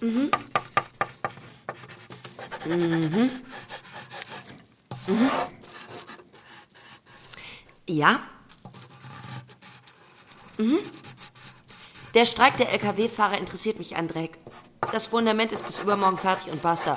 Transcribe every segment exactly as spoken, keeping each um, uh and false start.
Mhm. Mhm. Mhm. Ja. Mhm. Der Streik der L K W-Fahrer interessiert mich ein Dreck. Das Fundament ist bis übermorgen fertig und basta.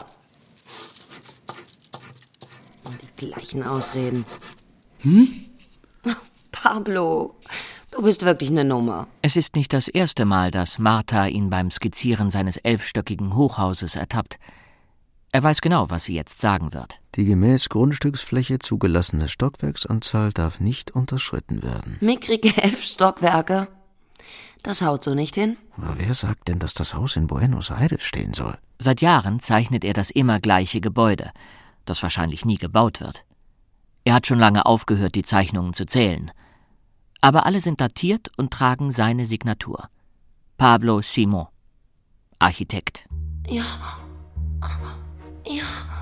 Und die gleichen Ausreden. Hm? Pablo, du bist wirklich eine Nummer. Es ist nicht das erste Mal, dass Martha ihn beim Skizzieren seines elfstöckigen Hochhauses ertappt. Er weiß genau, was sie jetzt sagen wird. Die gemäß Grundstücksfläche zugelassene Stockwerksanzahl darf nicht unterschritten werden. Mickrige elf Stockwerke. Das haut so nicht hin. Aber wer sagt denn, dass das Haus in Buenos Aires stehen soll? Seit Jahren zeichnet er das immer gleiche Gebäude, das wahrscheinlich nie gebaut wird. Er hat schon lange aufgehört, die Zeichnungen zu zählen. Aber alle sind datiert und tragen seine Signatur. Pablo Simón, Architekt. Ja. Ja.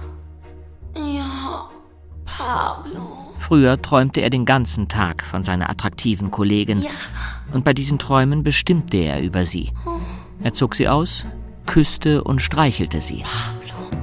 Ja. Pablo. Früher träumte er den ganzen Tag von seiner attraktiven Kollegin. Ja. Und bei diesen Träumen bestimmte er über sie. Er zog sie aus, küsste und streichelte sie. Pablo.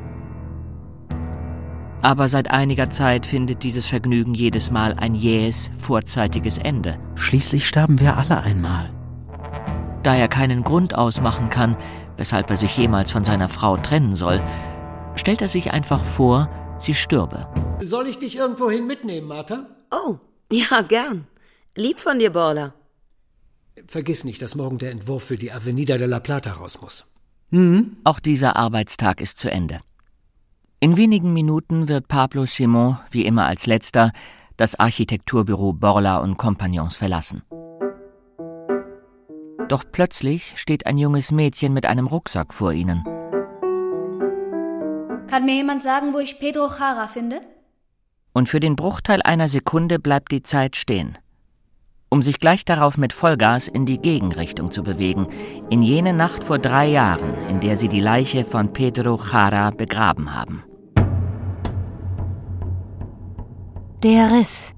Aber seit einiger Zeit findet dieses Vergnügen jedes Mal ein jähes, vorzeitiges Ende. Schließlich sterben wir alle einmal. Da er keinen Grund ausmachen kann, weshalb er sich jemals von seiner Frau trennen soll, stellt er sich einfach vor, sie stürbe. Soll ich dich irgendwohin mitnehmen, Martha? Oh, ja, gern. Lieb von dir, Borla. Vergiss nicht, dass morgen der Entwurf für die Avenida de la Plata raus muss. Mhm. Auch dieser Arbeitstag ist zu Ende. In wenigen Minuten wird Pablo Simón, wie immer als Letzter, das Architekturbüro Borla und Compagnons verlassen. Doch plötzlich steht ein junges Mädchen mit einem Rucksack vor ihnen. Kann mir jemand sagen, wo ich Pedro Jara finde? Und für den Bruchteil einer Sekunde bleibt die Zeit stehen, um sich gleich darauf mit Vollgas in die Gegenrichtung zu bewegen, in jene Nacht vor drei Jahren, in der sie die Leiche von Pedro Jara begraben haben. Der Riss.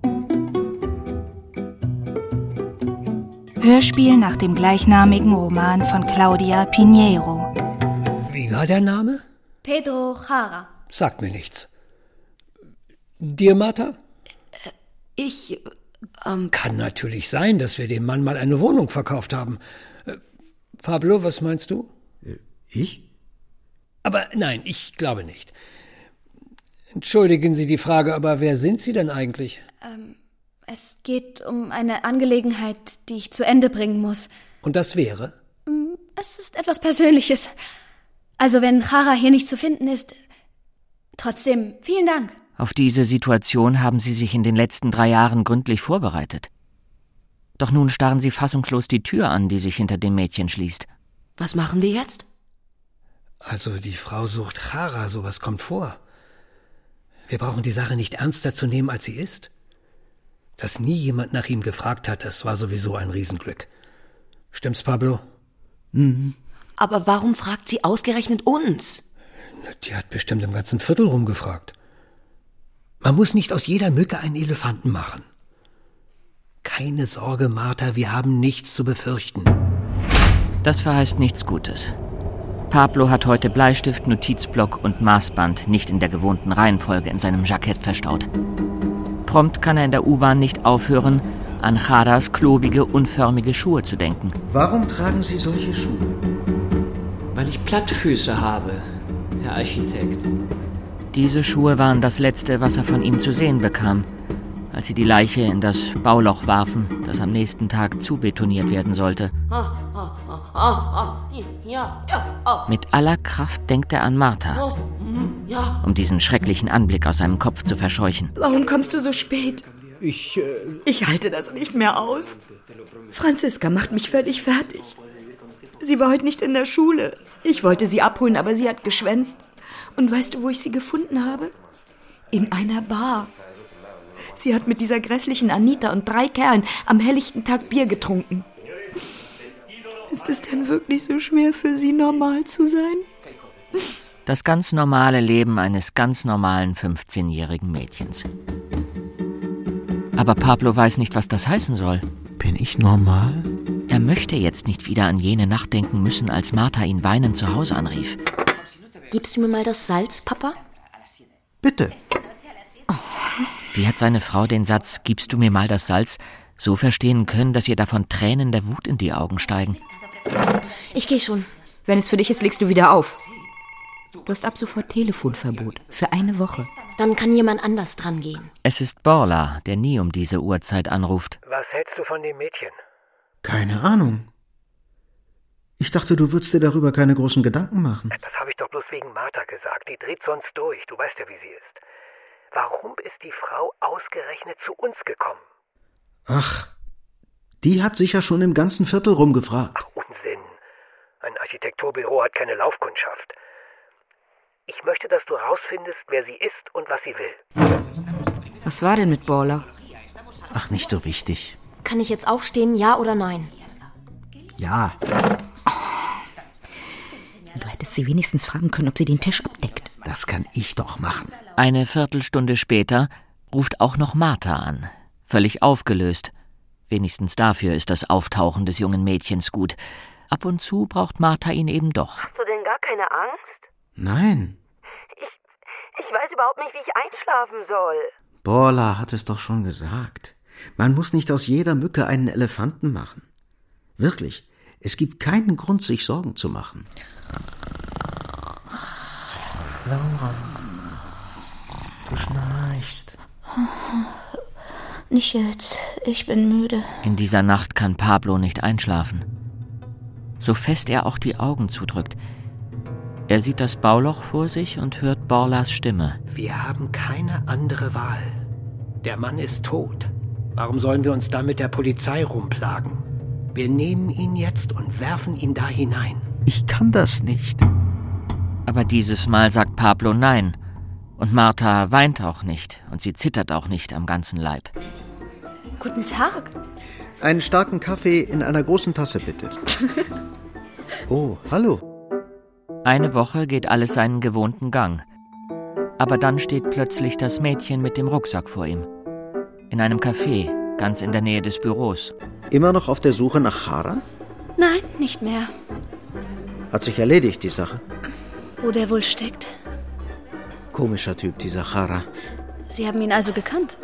Hörspiel nach dem gleichnamigen Roman von Claudia Pinheiro. Wie war der Name? Pedro Jara. Sagt mir nichts. Dir, Martha? Ich, ähm... Kann natürlich sein, dass wir dem Mann mal eine Wohnung verkauft haben. Äh, Pablo, was meinst du? Ich? Aber nein, ich glaube nicht. Entschuldigen Sie die Frage, aber wer sind Sie denn eigentlich? Ähm, es geht um eine Angelegenheit, die ich zu Ende bringen muss. Und das wäre? Es ist etwas Persönliches. Also wenn Jara hier nicht zu finden ist, trotzdem vielen Dank. Auf diese Situation haben sie sich in den letzten drei Jahren gründlich vorbereitet. Doch nun starren sie fassungslos die Tür an, die sich hinter dem Mädchen schließt. Was machen wir jetzt? Also die Frau sucht Jara, sowas kommt vor. Wir brauchen die Sache nicht ernster zu nehmen, als sie ist. Dass nie jemand nach ihm gefragt hat, das war sowieso ein Riesenglück. Stimmt's, Pablo? Mhm. Aber warum fragt sie ausgerechnet uns? Die hat bestimmt im ganzen Viertel rumgefragt. Man muss nicht aus jeder Mücke einen Elefanten machen. Keine Sorge, Martha, wir haben nichts zu befürchten. Das verheißt nichts Gutes. Pablo hat heute Bleistift, Notizblock und Maßband nicht in der gewohnten Reihenfolge in seinem Jackett verstaut. Prompt kann er in der U-Bahn nicht aufhören, an Jaras klobige, unförmige Schuhe zu denken. Warum tragen Sie solche Schuhe? Weil ich Plattfüße habe, Herr Architekt. Diese Schuhe waren das Letzte, was er von ihm zu sehen bekam, als sie die Leiche in das Bauloch warfen, das am nächsten Tag zubetoniert werden sollte. Mit aller Kraft denkt er an Martha, um diesen schrecklichen Anblick aus seinem Kopf zu verscheuchen. Warum kommst du so spät? Ich, äh... Ich halte das nicht mehr aus. Franziska macht mich völlig fertig. Sie war heute nicht in der Schule. Ich wollte sie abholen, aber sie hat geschwänzt. Und weißt du, wo ich sie gefunden habe? In einer Bar. Sie hat mit dieser grässlichen Anita und drei Kerlen am helllichten Tag Bier getrunken. Ist es denn wirklich so schwer für sie, normal zu sein? Das ganz normale Leben eines ganz normalen fünfzehnjährigen Mädchens. Aber Pablo weiß nicht, was das heißen soll. Bin ich normal? Er Er möchte jetzt nicht wieder an jene Nacht denken müssen, als Martha ihn weinend zu Hause anrief. Gibst du mir mal das Salz, Papa? Bitte. Wie hat seine Frau den Satz, gibst du mir mal das Salz, so verstehen können, dass ihr davon Tränen der Wut in die Augen steigen? Ich gehe schon. Wenn es für dich ist, legst du wieder auf. Du hast ab sofort Telefonverbot. Für eine Woche. Dann kann jemand anders dran gehen. Es ist Borla, der nie um diese Uhrzeit anruft. Was hältst du von dem Mädchen? Keine Ahnung. Ich dachte, du würdest dir darüber keine großen Gedanken machen. Das habe ich doch bloß wegen Martha gesagt. Die dreht sonst durch. Du weißt ja, wie sie ist. Warum ist die Frau ausgerechnet zu uns gekommen? Ach, die hat sicher schon im ganzen Viertel rumgefragt. Ach, Unsinn. Ein Architekturbüro hat keine Laufkundschaft. Ich möchte, dass du rausfindest, wer sie ist und was sie will. Was war denn mit Borla? Ach, nicht so wichtig. Kann ich jetzt aufstehen, ja oder nein? Ja. Du hättest sie wenigstens fragen können, ob sie den Tisch abdeckt. Das kann ich doch machen. Eine Viertelstunde später ruft auch noch Martha an. Völlig aufgelöst. Wenigstens dafür ist das Auftauchen des jungen Mädchens gut. Ab und zu braucht Martha ihn eben doch. Hast du denn gar keine Angst? Nein. Ich, ich weiß überhaupt nicht, wie ich einschlafen soll. Borla hat es doch schon gesagt. Man muss nicht aus jeder Mücke einen Elefanten machen. Wirklich, es gibt keinen Grund, sich Sorgen zu machen. Laura, du schnarchst. Nicht jetzt, ich bin müde. In dieser Nacht kann Pablo nicht einschlafen. So fest er auch die Augen zudrückt. Er sieht das Bauloch vor sich und hört Borlas Stimme. Wir haben keine andere Wahl. Der Mann ist tot. Warum sollen wir uns da mit der Polizei rumplagen? Wir nehmen ihn jetzt und werfen ihn da hinein. Ich kann das nicht. Aber dieses Mal sagt Pablo nein. Und Martha weint auch nicht und sie zittert auch nicht am ganzen Leib. Guten Tag. Einen starken Kaffee in einer großen Tasse, bitte. Oh, hallo. Eine Woche geht alles seinen gewohnten Gang. Aber dann steht plötzlich das Mädchen mit dem Rucksack vor ihm. In einem Café, ganz in der Nähe des Büros. Immer noch auf der Suche nach Chara? Nein, nicht mehr. Hat sich erledigt, die Sache. Wo der wohl steckt? Komischer Typ, dieser Chara. Sie haben ihn also gekannt?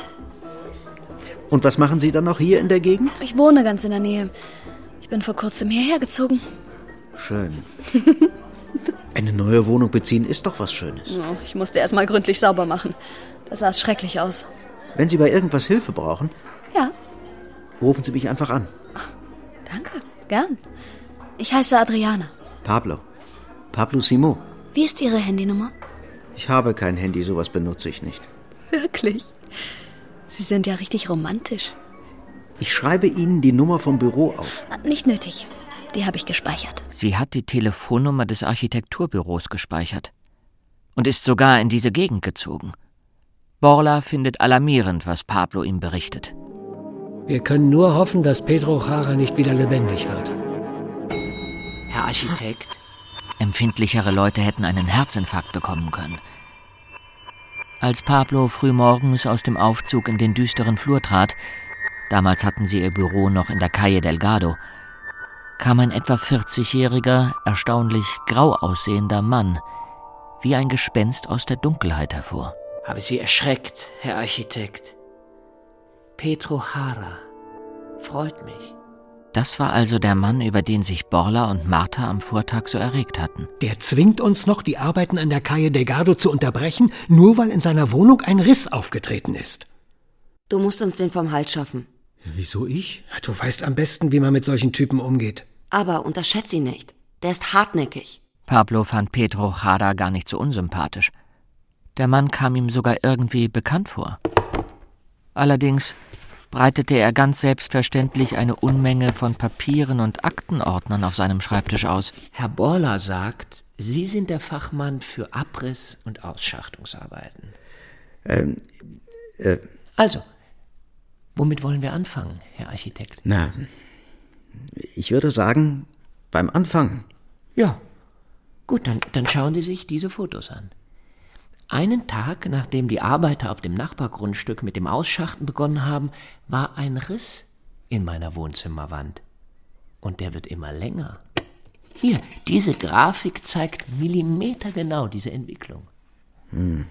Und was machen Sie dann noch hier in der Gegend? Ich wohne ganz in der Nähe. Ich bin vor kurzem hierher gezogen. Schön. Eine neue Wohnung beziehen ist doch was Schönes. Oh, ich musste erst mal gründlich sauber machen. Da sah es schrecklich aus. Wenn Sie bei irgendwas Hilfe brauchen, Ja. rufen Sie mich einfach an. Danke, gern. Ich heiße Adriana. Pablo. Pablo Simó. Wie ist Ihre Handynummer? Ich habe kein Handy, sowas benutze ich nicht. Wirklich? Sie sind ja richtig romantisch. Ich schreibe Ihnen die Nummer vom Büro auf. Nicht nötig. Die habe ich gespeichert. Sie hat die Telefonnummer des Architekturbüros gespeichert und ist sogar in diese Gegend gezogen. Borla findet alarmierend, was Pablo ihm berichtet. Wir können nur hoffen, dass Pedro Chara nicht wieder lebendig wird. Herr Architekt? Empfindlichere Leute hätten einen Herzinfarkt bekommen können. Als Pablo frühmorgens aus dem Aufzug in den düsteren Flur trat, damals hatten sie ihr Büro noch in der Calle Delgado, kam ein etwa vierzigjähriger, erstaunlich grau aussehender Mann, wie ein Gespenst aus der Dunkelheit hervor. Habe Sie erschreckt, Herr Architekt. Pedro Chara. Freut mich. Das war also der Mann, über den sich Borla und Martha am Vortag so erregt hatten. Der zwingt uns noch, die Arbeiten an der Calle Delgado zu unterbrechen, nur weil in seiner Wohnung ein Riss aufgetreten ist. Du musst uns den vom Hals schaffen. Ja, wieso ich? Du weißt am besten, wie man mit solchen Typen umgeht. Aber unterschätz ihn nicht. Der ist hartnäckig. Pablo fand Pedro Chara gar nicht so unsympathisch. Der Mann kam ihm sogar irgendwie bekannt vor. Allerdings breitete er ganz selbstverständlich eine Unmenge von Papieren und Aktenordnern auf seinem Schreibtisch aus. Herr Borla sagt, Sie sind der Fachmann für Abriss- und Ausschachtungsarbeiten. Ähm, äh. Also, womit wollen wir anfangen, Herr Architekt? Na, ich würde sagen, beim Anfang. Ja, gut, dann, dann schauen Sie sich diese Fotos an. Einen Tag, nachdem die Arbeiter auf dem Nachbargrundstück mit dem Ausschachten begonnen haben, war ein Riss in meiner Wohnzimmerwand. Und der wird immer länger. Hier, diese Grafik zeigt millimetergenau diese Entwicklung. Hm.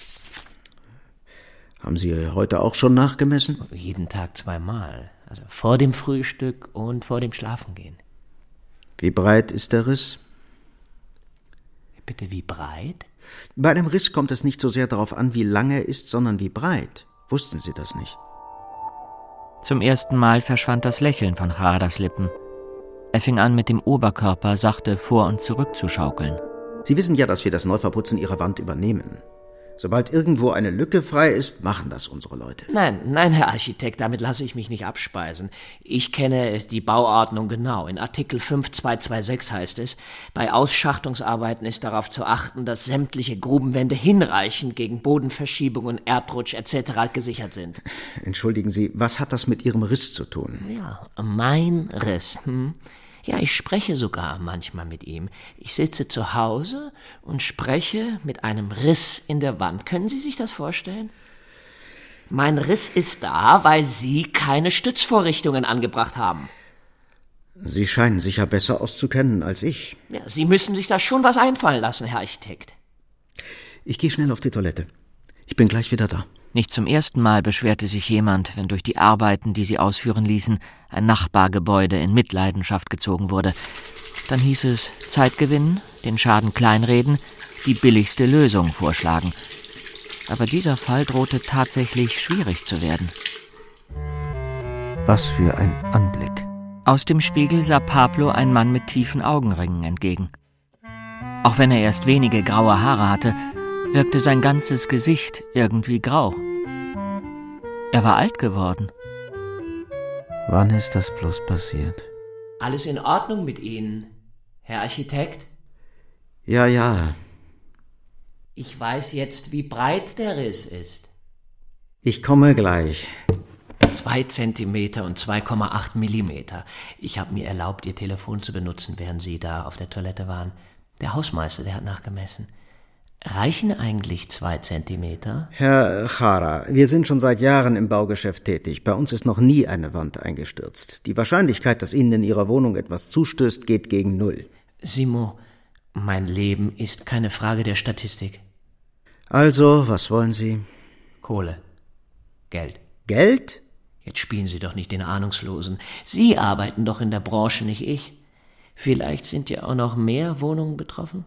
Haben Sie heute auch schon nachgemessen? Jeden Tag zweimal. Also vor dem Frühstück und vor dem Schlafengehen. Wie breit ist der Riss? Bitte, wie breit? Bei einem Riss kommt es nicht so sehr darauf an, wie lang er ist, sondern wie breit. Wussten Sie das nicht? Zum ersten Mal verschwand das Lächeln von Charadas Lippen. Er fing an, mit dem Oberkörper sachte vor und zurück zu schaukeln. Sie wissen ja, dass wir das Neuverputzen Ihrer Wand übernehmen. Sobald irgendwo eine Lücke frei ist, machen das unsere Leute. Nein, nein, Herr Architekt, damit lasse ich mich nicht abspeisen. Ich kenne die Bauordnung genau. In Artikel fünf Absatz zwei Komma sechs heißt es, bei Ausschachtungsarbeiten ist darauf zu achten, dass sämtliche Grubenwände hinreichend gegen Bodenverschiebungen, Erdrutsch et cetera gesichert sind. Entschuldigen Sie, was hat das mit Ihrem Riss zu tun? Ja, mein Riss, hm? Ja, ich spreche sogar manchmal mit ihm. Ich sitze zu Hause und spreche mit einem Riss in der Wand. Können Sie sich das vorstellen? Mein Riss ist da, weil Sie keine Stützvorrichtungen angebracht haben. Sie scheinen sich ja besser auszukennen als ich. Ja, Sie müssen sich da schon was einfallen lassen, Herr Architekt. Ich gehe schnell auf die Toilette. Ich bin gleich wieder da. Nicht zum ersten Mal beschwerte sich jemand, wenn durch die Arbeiten, die sie ausführen ließen, ein Nachbargebäude in Mitleidenschaft gezogen wurde. Dann hieß es Zeit gewinnen, den Schaden kleinreden, die billigste Lösung vorschlagen. Aber dieser Fall drohte tatsächlich schwierig zu werden. Was für ein Anblick. Aus dem Spiegel sah Pablo ein Mann mit tiefen Augenringen entgegen. Auch wenn er erst wenige graue Haare hatte, wirkte sein ganzes Gesicht irgendwie grau. Er war alt geworden. Wann ist das bloß passiert? Alles in Ordnung mit Ihnen, Herr Architekt? Ja, ja. Ich weiß jetzt, wie breit der Riss ist. Ich komme gleich. Zwei Zentimeter und zwei Komma acht Millimeter. Ich habe mir erlaubt, Ihr Telefon zu benutzen, während Sie da auf der Toilette waren. Der Hausmeister, der hat nachgemessen. Reichen eigentlich zwei Zentimeter? Herr Chara, wir sind schon seit Jahren im Baugeschäft tätig. Bei uns ist noch nie eine Wand eingestürzt. Die Wahrscheinlichkeit, dass Ihnen in Ihrer Wohnung etwas zustößt, geht gegen null. Simo, mein Leben ist keine Frage der Statistik. Also, was wollen Sie? Kohle. Geld. Geld? Jetzt spielen Sie doch nicht den Ahnungslosen. Sie arbeiten doch in der Branche, nicht ich. Vielleicht sind ja auch noch mehr Wohnungen betroffen?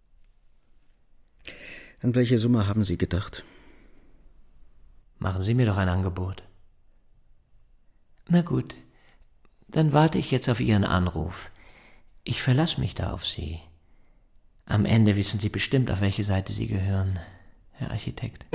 An welche Summe haben Sie gedacht? Machen Sie mir doch ein Angebot. Na gut, dann warte ich jetzt auf Ihren Anruf. Ich verlasse mich da auf Sie. Am Ende wissen Sie bestimmt, auf welche Seite Sie gehören, Herr Architekt.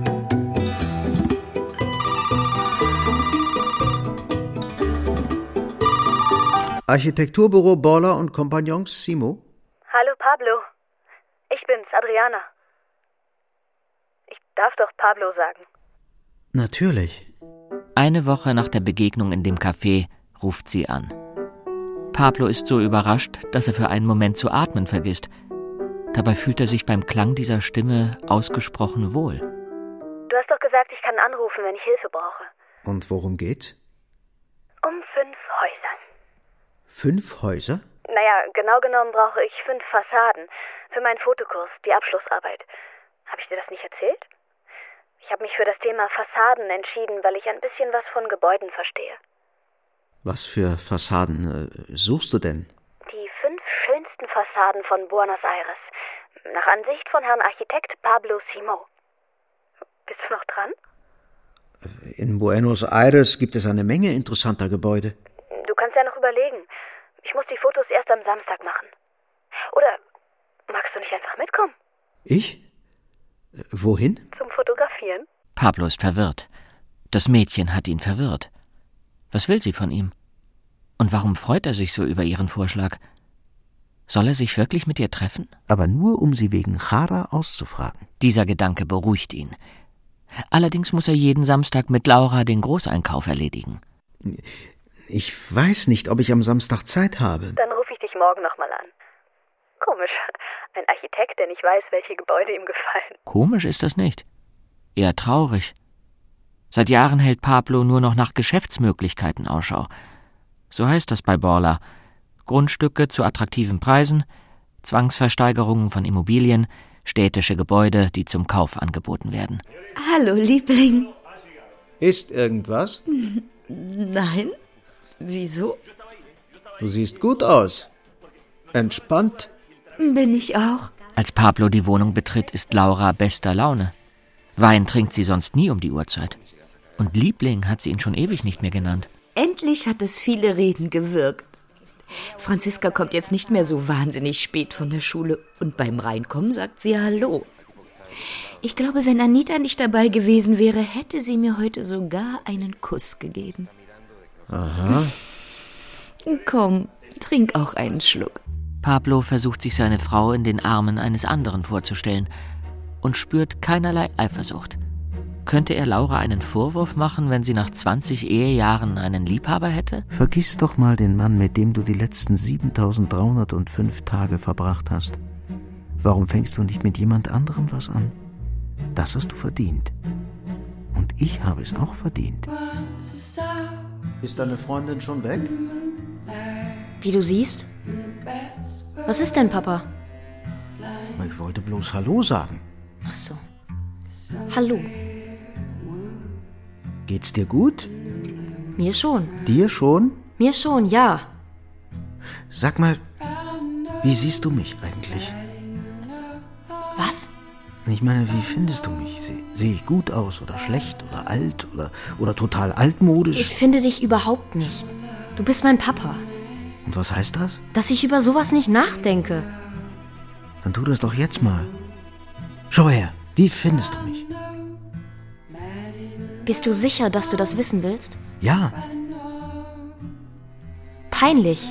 Architekturbüro Borla und Kompagnons, Simo? Hallo Pablo, ich bin's, Adriana. Ich darf doch Pablo sagen. Natürlich. Eine Woche nach der Begegnung in dem Café ruft sie an. Pablo ist so überrascht, dass er für einen Moment zu atmen vergisst. Dabei fühlt er sich beim Klang dieser Stimme ausgesprochen wohl. Du hast doch gesagt, ich kann anrufen, wenn ich Hilfe brauche. Und worum geht's? Um fünf Häuser. Fünf Häuser? Naja, genau genommen brauche ich fünf Fassaden für meinen Fotokurs, die Abschlussarbeit. Habe ich dir das nicht erzählt? Ich habe mich für das Thema Fassaden entschieden, weil ich ein bisschen was von Gebäuden verstehe. Was für Fassaden äh, suchst du denn? Die fünf schönsten Fassaden von Buenos Aires. Nach Ansicht von Herrn Architekt Pablo Simo. Bist du noch dran? In Buenos Aires gibt es eine Menge interessanter Gebäude. Du kannst ja noch überlegen. Ich muss die Fotos erst am Samstag machen. Oder magst du nicht einfach mitkommen? Ich? Wohin? Zum Fotografieren. Pablo ist verwirrt. Das Mädchen hat ihn verwirrt. Was will sie von ihm? Und warum freut er sich so über ihren Vorschlag? Soll er sich wirklich mit ihr treffen? Aber nur, um sie wegen Chara auszufragen. Dieser Gedanke beruhigt ihn. Allerdings muss er jeden Samstag mit Laura den Großeinkauf erledigen. Ich weiß nicht, ob ich am Samstag Zeit habe. Dann rufe ich dich morgen nochmal an. Komisch. Ein Architekt, der nicht weiß, welche Gebäude ihm gefallen. Komisch ist das nicht. Eher traurig. Seit Jahren hält Pablo nur noch nach Geschäftsmöglichkeiten Ausschau. So heißt das bei Borla. Grundstücke zu attraktiven Preisen, Zwangsversteigerungen von Immobilien, städtische Gebäude, die zum Kauf angeboten werden. Hallo, Liebling. Ist irgendwas? Nein. Wieso? Du siehst gut aus. Entspannt. Bin ich auch. Als Pablo die Wohnung betritt, ist Laura bester Laune. Wein trinkt sie sonst nie um die Uhrzeit. Und Liebling hat sie ihn schon ewig nicht mehr genannt. Endlich hat das viele Reden gewirkt. Franziska kommt jetzt nicht mehr so wahnsinnig spät von der Schule und beim Reinkommen sagt sie Hallo. Ich glaube, wenn Anita nicht dabei gewesen wäre, hätte sie mir heute sogar einen Kuss gegeben. Aha. Komm, trink auch einen Schluck. Pablo versucht sich seine Frau in den Armen eines anderen vorzustellen und spürt keinerlei Eifersucht. Könnte er Laura einen Vorwurf machen, wenn sie nach zwanzig Ehejahren einen Liebhaber hätte? Vergiss doch mal den Mann, mit dem du die letzten siebentausenddreihundertfünf Tage verbracht hast. Warum fängst du nicht mit jemand anderem was an? Das hast du verdient. Und ich habe es auch verdient. Ist deine Freundin schon weg? Wie du siehst. Was ist denn, Papa? Ich wollte bloß Hallo sagen. Ach so. Hallo. Geht's dir gut? Mir schon. Dir schon? Mir schon, ja. Sag mal, wie siehst du mich eigentlich? Was? Ich meine, wie findest du mich? Sehe seh ich gut aus oder schlecht oder alt oder, oder total altmodisch? Ich finde dich überhaupt nicht. Du bist mein Papa. Und was heißt das? Dass ich über sowas nicht nachdenke. Dann tu das doch jetzt mal. Schau her, wie findest du mich? Bist du sicher, dass du das wissen willst? Ja. Peinlich.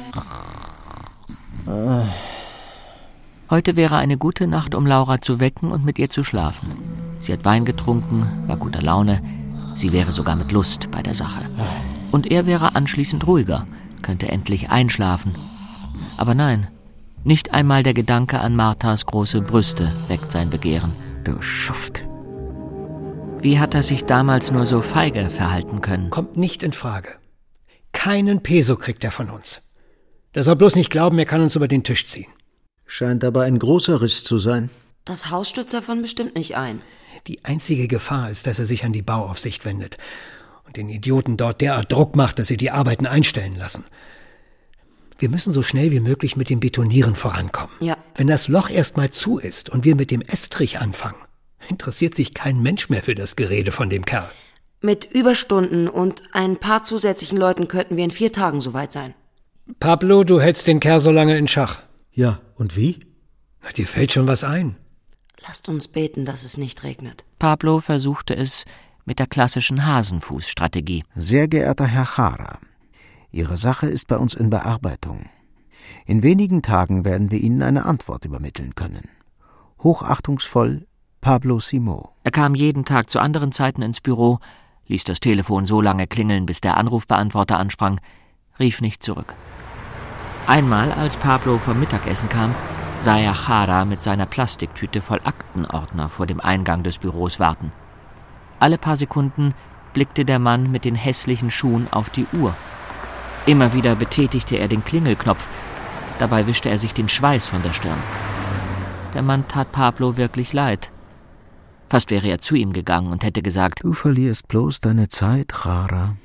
Heute wäre eine gute Nacht, um Laura zu wecken und mit ihr zu schlafen. Sie hat Wein getrunken, war guter Laune. Sie wäre sogar mit Lust bei der Sache. Und er wäre anschließend ruhiger, könnte endlich einschlafen. Aber nein, nicht einmal der Gedanke an Marthas große Brüste weckt sein Begehren. Du Schuft. Wie hat er sich damals nur so feige verhalten können? Kommt nicht in Frage. Keinen Peso kriegt er von uns. Der soll bloß nicht glauben, er kann uns über den Tisch ziehen. Scheint aber ein großer Riss zu sein. Das Haus stürzt davon bestimmt nicht ein. Die einzige Gefahr ist, dass er sich an die Bauaufsicht wendet und den Idioten dort derart Druck macht, dass sie die Arbeiten einstellen lassen. Wir müssen so schnell wie möglich mit dem Betonieren vorankommen. Ja. Wenn das Loch erst mal zu ist und wir mit dem Estrich anfangen, interessiert sich kein Mensch mehr für das Gerede von dem Kerl. Mit Überstunden und ein paar zusätzlichen Leuten könnten wir in vier Tagen soweit sein. Pablo, du hältst den Kerl so lange in Schach. Ja, und wie? Na, dir fällt schon was ein. Lasst uns beten, dass es nicht regnet. Pablo versuchte es mit der klassischen Hasenfuß-Strategie. Sehr geehrter Herr Jara, Ihre Sache ist bei uns in Bearbeitung. In wenigen Tagen werden wir Ihnen eine Antwort übermitteln können. Hochachtungsvoll, Pablo Simó. Er kam jeden Tag zu anderen Zeiten ins Büro, ließ das Telefon so lange klingeln, bis der Anrufbeantworter ansprang, rief nicht zurück. Einmal, als Pablo vom Mittagessen kam, sah er Jara mit seiner Plastiktüte voll Aktenordner vor dem Eingang des Büros warten. Alle paar Sekunden blickte der Mann mit den hässlichen Schuhen auf die Uhr. Immer wieder betätigte er den Klingelknopf, dabei wischte er sich den Schweiß von der Stirn. Der Mann tat Pablo wirklich leid. Fast wäre er zu ihm gegangen und hätte gesagt: Du verlierst bloß deine Zeit, Jara.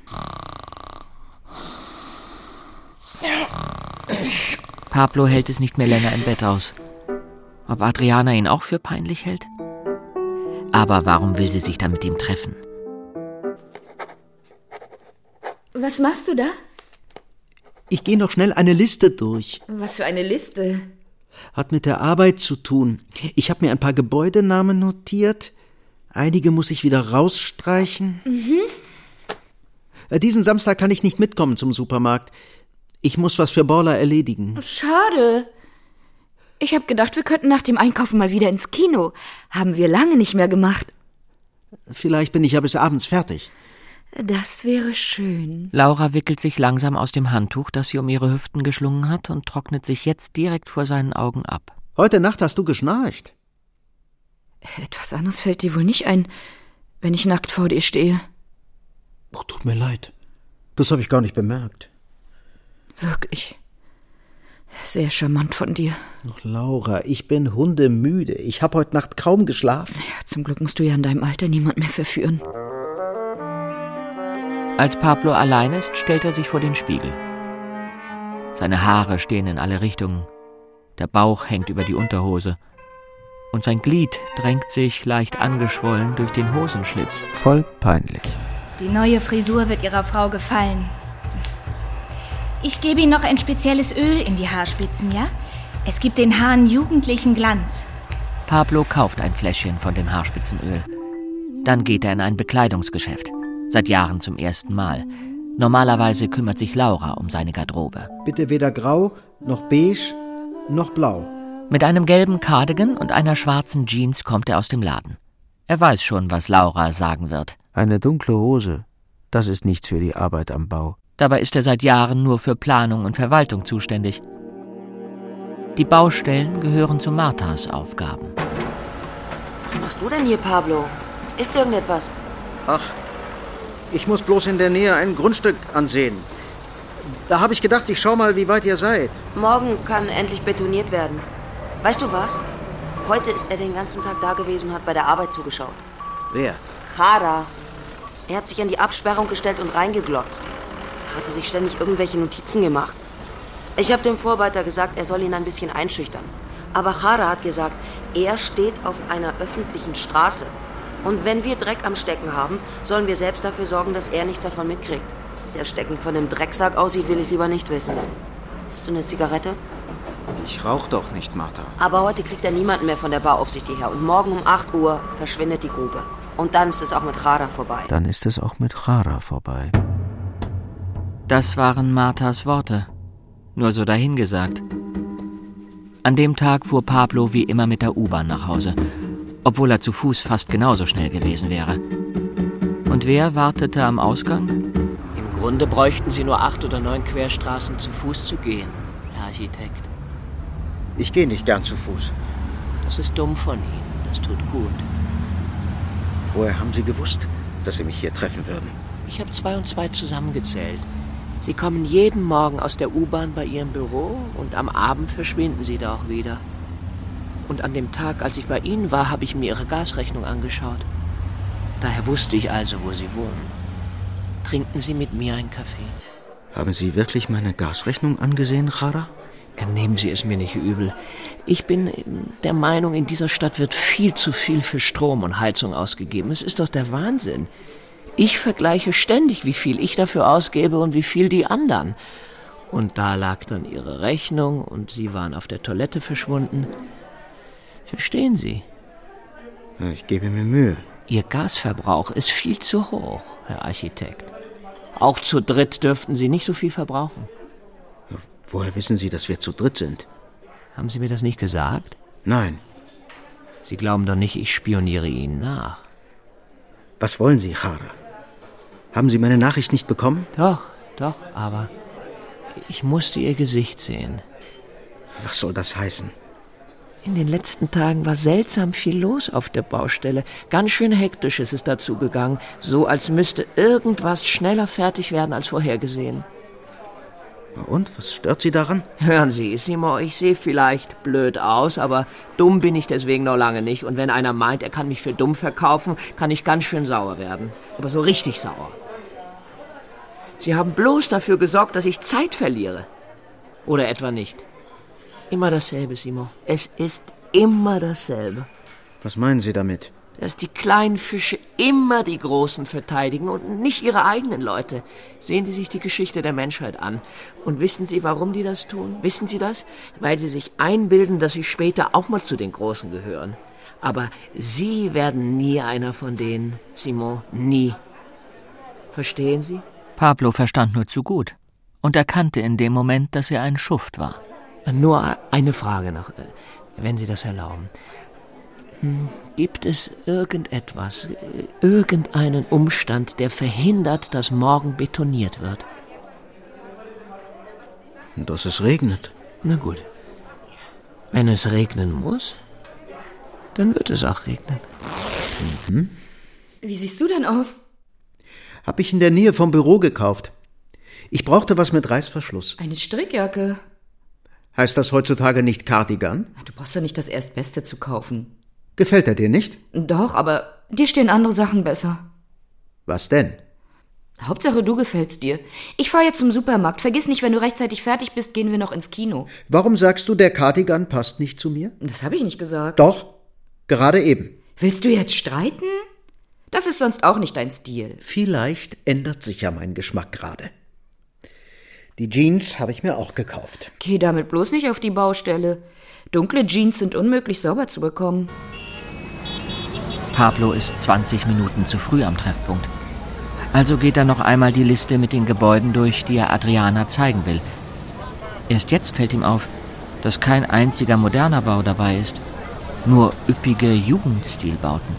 Pablo hält es nicht mehr länger im Bett aus. Ob Adriana ihn auch für peinlich hält? Aber warum will sie sich dann mit ihm treffen? Was machst du da? Ich gehe noch schnell eine Liste durch. Was für eine Liste? Hat mit der Arbeit zu tun. Ich habe mir ein paar Gebäudenamen notiert. Einige muss ich wieder rausstreichen. Mhm. Diesen Samstag kann ich nicht mitkommen zum Supermarkt. Ich muss was für Borla erledigen. Schade. Ich habe gedacht, wir könnten nach dem Einkaufen mal wieder ins Kino. Haben wir lange nicht mehr gemacht. Vielleicht bin ich ja bis abends fertig. Das wäre schön. Laura wickelt sich langsam aus dem Handtuch, das sie um ihre Hüften geschlungen hat, und trocknet sich jetzt direkt vor seinen Augen ab. Heute Nacht hast du geschnarcht. Etwas anderes fällt dir wohl nicht ein, wenn ich nackt vor dir stehe. Oh, tut mir leid. Das habe ich gar nicht bemerkt. Wirklich. Sehr charmant von dir. Ach, Laura, ich bin hundemüde. Ich habe heute Nacht kaum geschlafen. Ja, zum Glück musst du ja in deinem Alter niemand mehr verführen. Als Pablo allein ist, stellt er sich vor den Spiegel. Seine Haare stehen in alle Richtungen. Der Bauch hängt über die Unterhose. Und sein Glied drängt sich leicht angeschwollen durch den Hosenschlitz. Voll peinlich. Die neue Frisur wird Ihrer Frau gefallen. Ich gebe Ihnen noch ein spezielles Öl in die Haarspitzen, ja? Es gibt den Haaren jugendlichen Glanz. Pablo kauft ein Fläschchen von dem Haarspitzenöl. Dann geht er in ein Bekleidungsgeschäft. Seit Jahren zum ersten Mal. Normalerweise kümmert sich Laura um seine Garderobe. Bitte weder grau, noch beige, noch blau. Mit einem gelben Cardigan und einer schwarzen Jeans kommt er aus dem Laden. Er weiß schon, was Laura sagen wird. Eine dunkle Hose, das ist nichts für die Arbeit am Bau. Dabei ist er seit Jahren nur für Planung und Verwaltung zuständig. Die Baustellen gehören zu Marthas Aufgaben. Was machst du denn hier, Pablo? Ist irgendetwas? Ach, ich muss bloß in der Nähe ein Grundstück ansehen. Da habe ich gedacht, ich schau mal, wie weit ihr seid. Morgen kann endlich betoniert werden. Weißt du was? Heute ist er den ganzen Tag da gewesen und hat bei der Arbeit zugeschaut. Wer? Jara. Er hat sich an die Absperrung gestellt und reingeglotzt. Er hatte sich ständig irgendwelche Notizen gemacht. Ich habe dem Vorarbeiter gesagt, er soll ihn ein bisschen einschüchtern. Aber Jara hat gesagt, er steht auf einer öffentlichen Straße. Und wenn wir Dreck am Stecken haben, sollen wir selbst dafür sorgen, dass er nichts davon mitkriegt. Der Stecken von dem Drecksack aussieht, will ich lieber nicht wissen. Hast du eine Zigarette? Ich rauch doch nicht, Martha. Aber heute kriegt er niemanden mehr von der Bauaufsicht hierher. Und morgen um acht Uhr verschwindet die Grube. Und dann ist es auch mit Jara vorbei. Dann ist es auch mit Jara vorbei. Das waren Marthas Worte. Nur so dahingesagt. An dem Tag fuhr Pablo wie immer mit der U-Bahn nach Hause. Obwohl er zu Fuß fast genauso schnell gewesen wäre. Und wer wartete am Ausgang? Im Grunde bräuchten Sie nur acht oder neun Querstraßen zu Fuß zu gehen, Herr Architekt. Ich gehe nicht gern zu Fuß. Das ist dumm von Ihnen. Das tut gut. Woher haben Sie gewusst, dass Sie mich hier treffen würden? Ich habe zwei und zwei zusammengezählt. Sie kommen jeden Morgen aus der U-Bahn bei Ihrem Büro und am Abend verschwinden Sie da auch wieder. Und an dem Tag, als ich bei Ihnen war, habe ich mir Ihre Gasrechnung angeschaut. Daher wusste ich also, wo Sie wohnen. Trinken Sie mit mir einen Kaffee. Haben Sie wirklich meine Gasrechnung angesehen, Jara? Nehmen Sie es mir nicht übel. Ich bin der Meinung, in dieser Stadt wird viel zu viel für Strom und Heizung ausgegeben. Es ist doch der Wahnsinn. Ich vergleiche ständig, wie viel ich dafür ausgebe und wie viel die anderen. Und da lag dann Ihre Rechnung und Sie waren auf der Toilette verschwunden. Verstehen Sie? Ich gebe mir Mühe. Ihr Gasverbrauch ist viel zu hoch, Herr Architekt. Auch zu dritt dürften Sie nicht so viel verbrauchen. Woher wissen Sie, dass wir zu dritt sind? Haben Sie mir das nicht gesagt? Nein. Sie glauben doch nicht, ich spioniere Ihnen nach. Was wollen Sie, Jara? Haben Sie meine Nachricht nicht bekommen? Doch, doch, aber ich musste Ihr Gesicht sehen. Was soll das heißen? In den letzten Tagen war seltsam viel los auf der Baustelle. Ganz schön hektisch ist es dazu gegangen, so als müsste irgendwas schneller fertig werden als vorhergesehen. Und, was stört Sie daran? Hören Sie, Simon, ich sehe vielleicht blöd aus, aber dumm bin ich deswegen noch lange nicht. Und wenn einer meint, er kann mich für dumm verkaufen, kann ich ganz schön sauer werden. Aber so richtig sauer. Sie haben bloß dafür gesorgt, dass ich Zeit verliere. Oder etwa nicht? Immer dasselbe, Simon. Es ist immer dasselbe. Was meinen Sie damit? Dass die kleinen Fische immer die Großen verteidigen und nicht ihre eigenen Leute. Sehen Sie sich die Geschichte der Menschheit an. Und wissen Sie, warum die das tun? Wissen Sie das? Weil sie sich einbilden, dass sie später auch mal zu den Großen gehören. Aber Sie werden nie einer von denen, Simon, nie. Verstehen Sie? Pablo verstand nur zu gut und erkannte in dem Moment, dass er ein Schuft war. Nur eine Frage noch, wenn Sie das erlauben. Gibt es irgendetwas, irgendeinen Umstand, der verhindert, dass morgen betoniert wird? Dass es regnet. Na gut. Wenn es regnen muss, dann wird es auch regnen. Mhm. Wie siehst du denn aus? Hab ich in der Nähe vom Büro gekauft. Ich brauchte was mit Reißverschluss. Eine Strickjacke. Heißt das heutzutage nicht Cardigan? Du brauchst ja nicht das Erstbeste zu kaufen. Gefällt er dir nicht? Doch, aber dir stehen andere Sachen besser. Was denn? Hauptsache, du gefällst dir. Ich fahr jetzt zum Supermarkt. Vergiss nicht, wenn du rechtzeitig fertig bist, gehen wir noch ins Kino. Warum sagst du, der Cardigan passt nicht zu mir? Das habe ich nicht gesagt. Doch, gerade eben. Willst du jetzt streiten? Das ist sonst auch nicht dein Stil. Vielleicht ändert sich ja mein Geschmack gerade. Die Jeans habe ich mir auch gekauft. Geh damit bloß nicht auf die Baustelle. Dunkle Jeans sind unmöglich sauber zu bekommen. Pablo ist zwanzig Minuten zu früh am Treffpunkt. Also geht er noch einmal die Liste mit den Gebäuden durch, die er Adriana zeigen will. Erst jetzt fällt ihm auf, dass kein einziger moderner Bau dabei ist. Nur üppige Jugendstilbauten.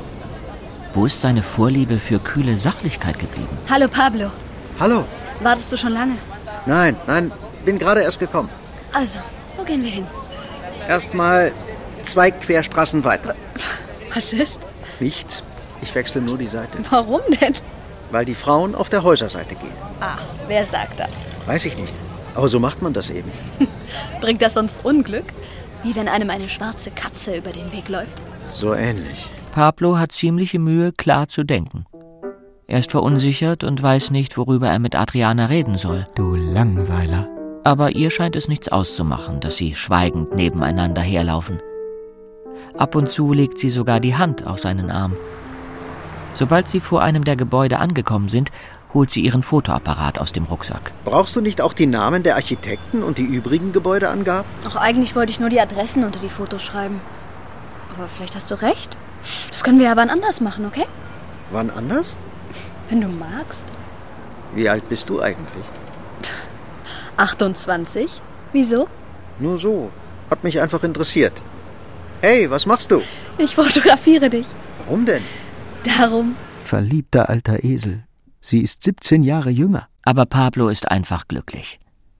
Wo ist seine Vorliebe für kühle Sachlichkeit geblieben? Hallo Pablo. Hallo. Wartest du schon lange? Nein, nein, bin gerade erst gekommen. Also, wo gehen wir hin? Erstmal zwei Querstraßen weiter. Was ist? Nichts. Ich wechsle nur die Seite. Warum denn? Weil die Frauen auf der Häuserseite gehen. Ah, wer sagt das? Weiß ich nicht. Aber so macht man das eben. Bringt das sonst Unglück? Wie wenn einem eine schwarze Katze über den Weg läuft? So ähnlich. Pablo hat ziemliche Mühe, klar zu denken. Er ist verunsichert und weiß nicht, worüber er mit Adriana reden soll. Du Langweiler. Aber ihr scheint es nichts auszumachen, dass sie schweigend nebeneinander herlaufen. Ab und zu legt sie sogar die Hand auf seinen Arm. Sobald sie vor einem der Gebäude angekommen sind, holt sie ihren Fotoapparat aus dem Rucksack. Brauchst du nicht auch die Namen der Architekten und die übrigen Gebäudeangaben? Ach, eigentlich wollte ich nur die Adressen unter die Fotos schreiben. Aber vielleicht hast du recht. Das können wir ja wann anders machen, okay? Wann anders? Wenn du magst. Wie alt bist du eigentlich? achtundzwanzig. Wieso? Nur so. Hat mich einfach interessiert. Hey, was machst du? Ich fotografiere dich. Warum denn? Darum. Verliebter alter Esel. Sie ist siebzehn Jahre jünger. Aber Pablo ist einfach glücklich.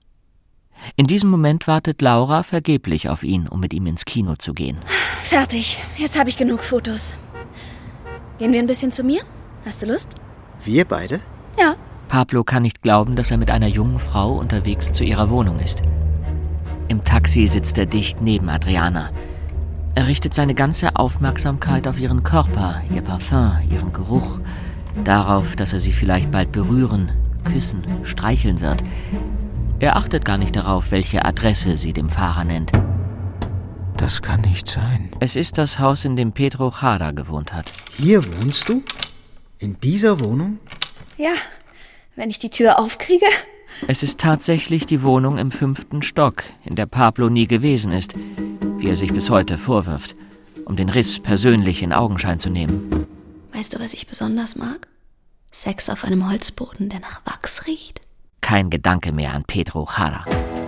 In diesem Moment wartet Laura vergeblich auf ihn, um mit ihm ins Kino zu gehen. Fertig. Jetzt habe ich genug Fotos. Gehen wir ein bisschen zu mir? Hast du Lust? Wir beide? Ja. Pablo kann nicht glauben, dass er mit einer jungen Frau unterwegs zu ihrer Wohnung ist. Im Taxi sitzt er dicht neben Adriana. Er richtet seine ganze Aufmerksamkeit auf ihren Körper, ihr Parfum, ihren Geruch, darauf, dass er sie vielleicht bald berühren, küssen, streicheln wird. Er achtet gar nicht darauf, welche Adresse sie dem Fahrer nennt. Das kann nicht sein. Es ist das Haus, in dem Pedro Jara gewohnt hat. Hier wohnst du? In dieser Wohnung? Ja, wenn ich die Tür aufkriege. Es ist tatsächlich die Wohnung im fünften Stock, in der Pablo nie gewesen ist, wie er sich bis heute vorwirft, um den Riss persönlich in Augenschein zu nehmen. Weißt du, was ich besonders mag? Sex auf einem Holzboden, der nach Wachs riecht. Kein Gedanke mehr an Pedro Jara.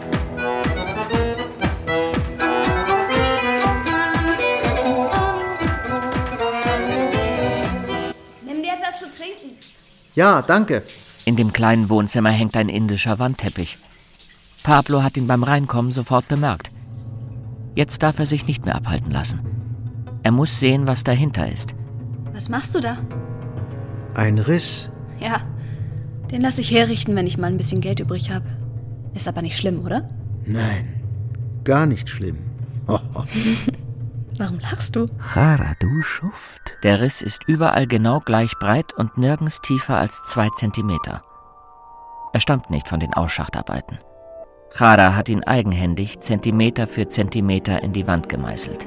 Nimm dir etwas zu trinken. Ja, danke. In dem kleinen Wohnzimmer hängt ein indischer Wandteppich. Pablo hat ihn beim Reinkommen sofort bemerkt. Jetzt darf er sich nicht mehr abhalten lassen. Er muss sehen, was dahinter ist. Was machst du da? Ein Riss? Ja, den lasse ich herrichten, wenn ich mal ein bisschen Geld übrig habe. Ist aber nicht schlimm, oder? Nein, gar nicht schlimm. Warum lachst du? Jara, du Schuft. Der Riss ist überall genau gleich breit und nirgends tiefer als zwei Zentimeter. Er stammt nicht von den Ausschachtarbeiten. Jara hat ihn eigenhändig Zentimeter für Zentimeter in die Wand gemeißelt.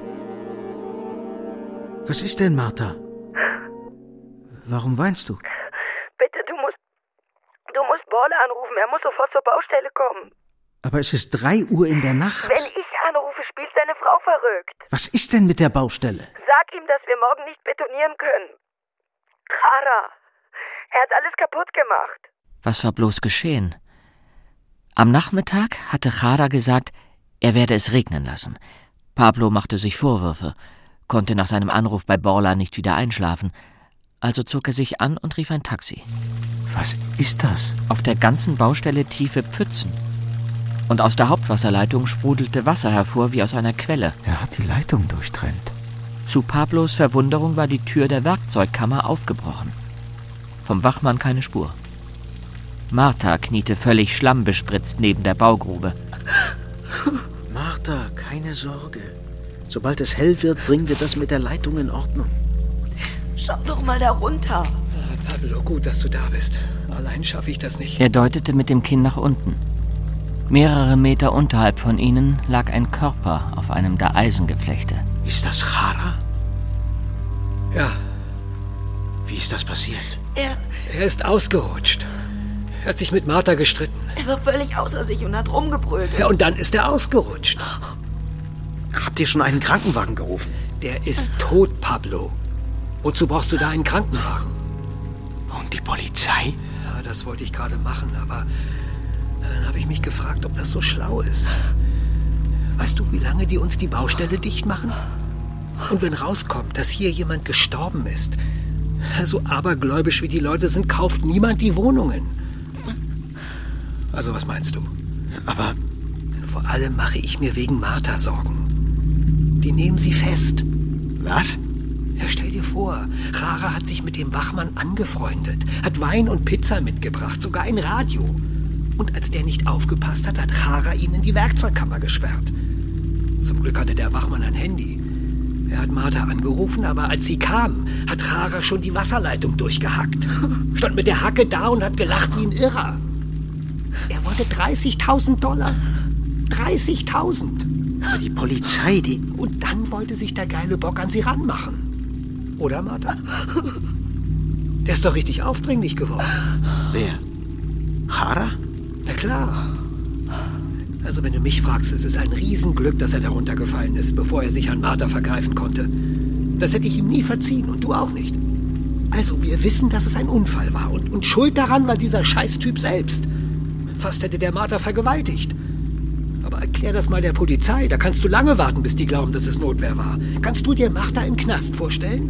Was ist denn, Martha? Warum weinst du? Bitte, du musst... Du musst Borle anrufen. Er muss sofort zur Baustelle kommen. Aber es ist drei Uhr in der Nacht. Wenn ich anrufe, spielt seine Frau verrückt. Was ist denn mit der Baustelle? Sag ihm, dass wir morgen nicht betonieren können. Jara, er hat alles kaputt gemacht. Was war bloß geschehen? Am Nachmittag hatte Jara gesagt, er werde es regnen lassen. Pablo machte sich Vorwürfe, konnte nach seinem Anruf bei Borla nicht wieder einschlafen. Also zog er sich an und rief ein Taxi. Was ist das? Auf der ganzen Baustelle tiefe Pfützen. Und aus der Hauptwasserleitung sprudelte Wasser hervor wie aus einer Quelle. Er hat die Leitung durchtrennt. Zu Pablos Verwunderung war die Tür der Werkzeugkammer aufgebrochen. Vom Wachmann keine Spur. Martha kniete völlig schlammbespritzt neben der Baugrube. Martha, keine Sorge. Sobald es hell wird, bringen wir das mit der Leitung in Ordnung. Schau doch mal da runter. Ah, Pablo, gut, dass du da bist. Allein schaffe ich das nicht. Er deutete mit dem Kinn nach unten. Mehrere Meter unterhalb von ihnen lag ein Körper auf einem der Eisengeflechte. Ist das Chara? Ja. Wie ist das passiert? Er... Er ist ausgerutscht. Er hat sich mit Martha gestritten. Er war völlig außer sich und hat rumgebrüllt. Ja, und dann ist er ausgerutscht. Habt ihr schon einen Krankenwagen gerufen? Der ist tot, Pablo. Wozu brauchst du da einen Krankenwagen? Und die Polizei? Ja, das wollte ich gerade machen, aber dann habe ich mich gefragt, ob das so schlau ist. Weißt du, wie lange die uns die Baustelle dicht machen? Und wenn rauskommt, dass hier jemand gestorben ist, so abergläubisch wie die Leute sind, kauft niemand die Wohnungen. Also was meinst du? Aber vor allem mache ich mir wegen Martha Sorgen. Die nehmen sie fest. Was? Ja, stell dir vor, Chara hat sich mit dem Wachmann angefreundet, hat Wein und Pizza mitgebracht, sogar ein Radio. Und als der nicht aufgepasst hat, hat Chara ihn in die Werkzeugkammer gesperrt. Zum Glück hatte der Wachmann ein Handy. Er hat Martha angerufen, aber als sie kam, hat Chara schon die Wasserleitung durchgehackt. Stand mit der Hacke da und hat gelacht wie ein Irrer. Er wollte dreißigtausend Dollar. dreißigtausend. Aber die Polizei, die... Und dann wollte sich der geile Bock an sie ranmachen. Oder, Martha? Der ist doch richtig aufdringlich geworden. Wer? Chara? Na klar. Also wenn du mich fragst, es ist ein Riesenglück, dass er da runtergefallen ist, bevor er sich an Martha vergreifen konnte. Das hätte ich ihm nie verziehen und du auch nicht. Also, wir wissen, dass es ein Unfall war und, und schuld daran war dieser Scheißtyp selbst. Fast hätte der Martha vergewaltigt. Aber erklär das mal der Polizei, da kannst du lange warten, bis die glauben, dass es Notwehr war. Kannst du dir Martha im Knast vorstellen?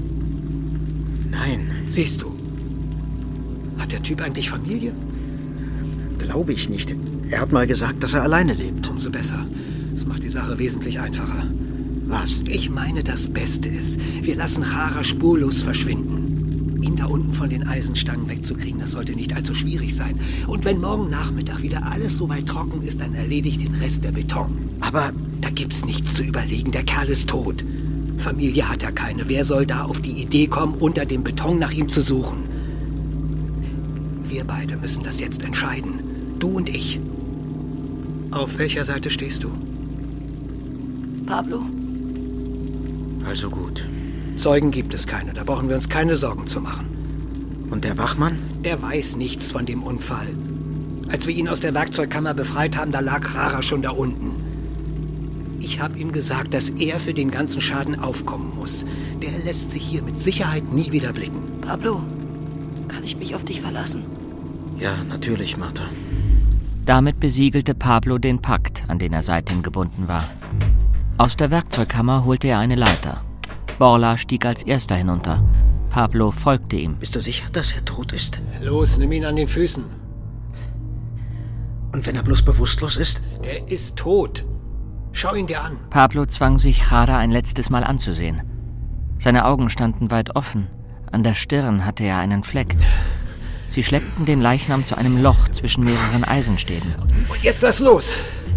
Nein. Siehst du. Hat der Typ eigentlich Familie? Glaube ich nicht. Er hat mal gesagt, dass er alleine lebt. Umso besser. Das macht die Sache wesentlich einfacher. Was? Ich meine, das Beste ist, wir lassen Chara spurlos verschwinden. Ihn da unten von den Eisenstangen wegzukriegen, das sollte nicht allzu schwierig sein. Und wenn morgen Nachmittag wieder alles so weit trocken ist, dann erledigt den Rest der Beton. Aber da gibt's nichts zu überlegen, der Kerl ist tot. Familie hat er keine. Wer soll da auf die Idee kommen, unter dem Beton nach ihm zu suchen? Wir beide müssen das jetzt entscheiden. Du und ich. Auf welcher Seite stehst du? Pablo? Also gut. Zeugen gibt es keine, da brauchen wir uns keine Sorgen zu machen. Und der Wachmann? Der weiß nichts von dem Unfall. Als wir ihn aus der Werkzeugkammer befreit haben, da lag Chara schon da unten. Ich habe ihm gesagt, dass er für den ganzen Schaden aufkommen muss. Der lässt sich hier mit Sicherheit nie wieder blicken. Pablo, kann ich mich auf dich verlassen? Ja, natürlich, Martha. Damit besiegelte Pablo den Pakt, an den er seitdem gebunden war. Aus der Werkzeugkammer holte er eine Leiter. Borla stieg als erster hinunter. Pablo folgte ihm. Bist du sicher, dass er tot ist? Los, nimm ihn an den Füßen. Und wenn er bloß bewusstlos ist? Der ist tot. Schau ihn dir an. Pablo zwang sich, Chara ein letztes Mal anzusehen. Seine Augen standen weit offen. An der Stirn hatte er einen Fleck. Sie schleppten den Leichnam zu einem Loch zwischen mehreren Eisenstäben. Und jetzt lass los!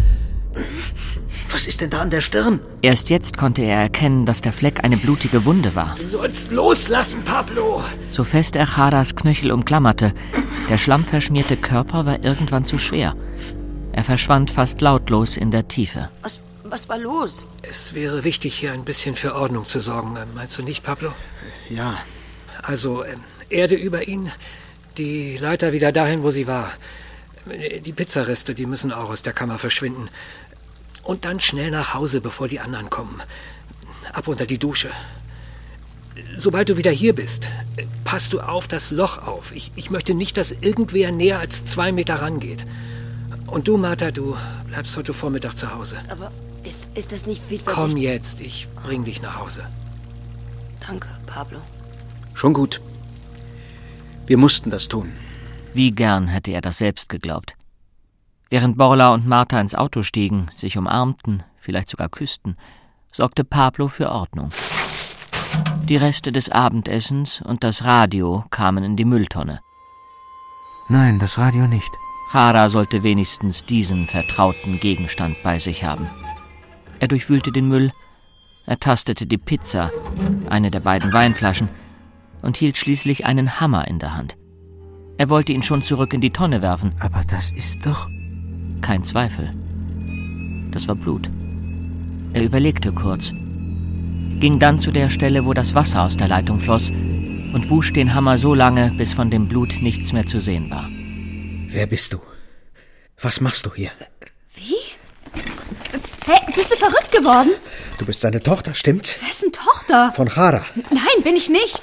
Was ist denn da an der Stirn? Erst jetzt konnte er erkennen, dass der Fleck eine blutige Wunde war. Du sollst loslassen, Pablo! So fest er Charas Knöchel umklammerte, der schlammverschmierte Körper war irgendwann zu schwer. Er verschwand fast lautlos in der Tiefe. Was, was war los? Es wäre wichtig, hier ein bisschen für Ordnung zu sorgen. Meinst du nicht, Pablo? Ja. Also, äh, Erde über ihn, die Leiter wieder dahin, wo sie war. Die Pizzareste, die müssen auch aus der Kammer verschwinden. Und dann schnell nach Hause, bevor die anderen kommen. Ab unter die Dusche. Sobald du wieder hier bist, passt du auf das Loch auf. Ich, ich möchte nicht, dass irgendwer näher als zwei Meter rangeht. Und du, Martha, du bleibst heute Vormittag zu Hause. Aber ist, ist das nicht viel... Komm jetzt, ich bring dich nach Hause. Danke, Pablo. Schon gut. Wir mussten das tun. Wie gern hätte er das selbst geglaubt. Während Borla und Martha ins Auto stiegen, sich umarmten, vielleicht sogar küssten, sorgte Pablo für Ordnung. Die Reste des Abendessens und das Radio kamen in die Mülltonne. Nein, das Radio nicht. Chara sollte wenigstens diesen vertrauten Gegenstand bei sich haben. Er durchwühlte den Müll, ertastete die Pizza, eine der beiden Weinflaschen, und hielt schließlich einen Hammer in der Hand. Er wollte ihn schon zurück in die Tonne werfen. Aber das ist doch... Kein Zweifel. Das war Blut. Er überlegte kurz, ging dann zu der Stelle, wo das Wasser aus der Leitung floss, und wusch den Hammer so lange, bis von dem Blut nichts mehr zu sehen war. Wer bist du? Was machst du hier? Wie? Hey, bist du verrückt geworden? Du bist seine Tochter, stimmt's? Wessen Tochter? Von Chara. Nein, bin ich nicht.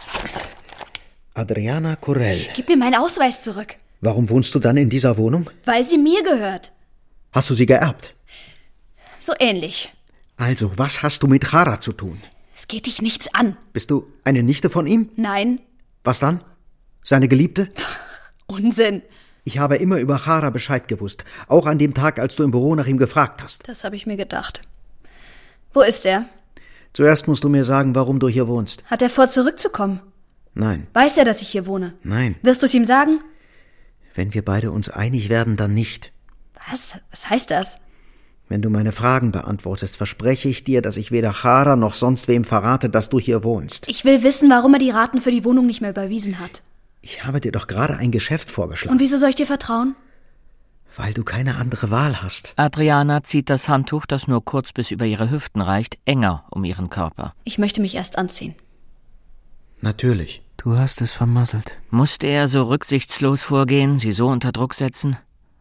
Adriana Corell. Gib mir meinen Ausweis zurück. Warum wohnst du dann in dieser Wohnung? Weil sie mir gehört. Hast du sie geerbt? So ähnlich. Also, was hast du mit Chara zu tun? Es geht dich nichts an. Bist du eine Nichte von ihm? Nein. Was dann? Seine Geliebte? Unsinn. Ich habe immer über Chara Bescheid gewusst. Auch an dem Tag, als du im Büro nach ihm gefragt hast. Das habe ich mir gedacht. Wo ist er? Zuerst musst du mir sagen, warum du hier wohnst. Hat er vor, zurückzukommen? Nein. Weiß er, dass ich hier wohne? Nein. Wirst du es ihm sagen? Wenn wir beide uns einig werden, dann nicht. Was? Was heißt das? Wenn du meine Fragen beantwortest, verspreche ich dir, dass ich weder Chara noch sonst wem verrate, dass du hier wohnst. Ich will wissen, warum er die Raten für die Wohnung nicht mehr überwiesen hat. Ich habe dir doch gerade ein Geschäft vorgeschlagen. Und wieso soll ich dir vertrauen? Weil du keine andere Wahl hast. Adriana zieht das Handtuch, das nur kurz bis über ihre Hüften reicht, enger um ihren Körper. Ich möchte mich erst anziehen. Natürlich. Du hast es vermasselt. Musste er so rücksichtslos vorgehen, sie so unter Druck setzen?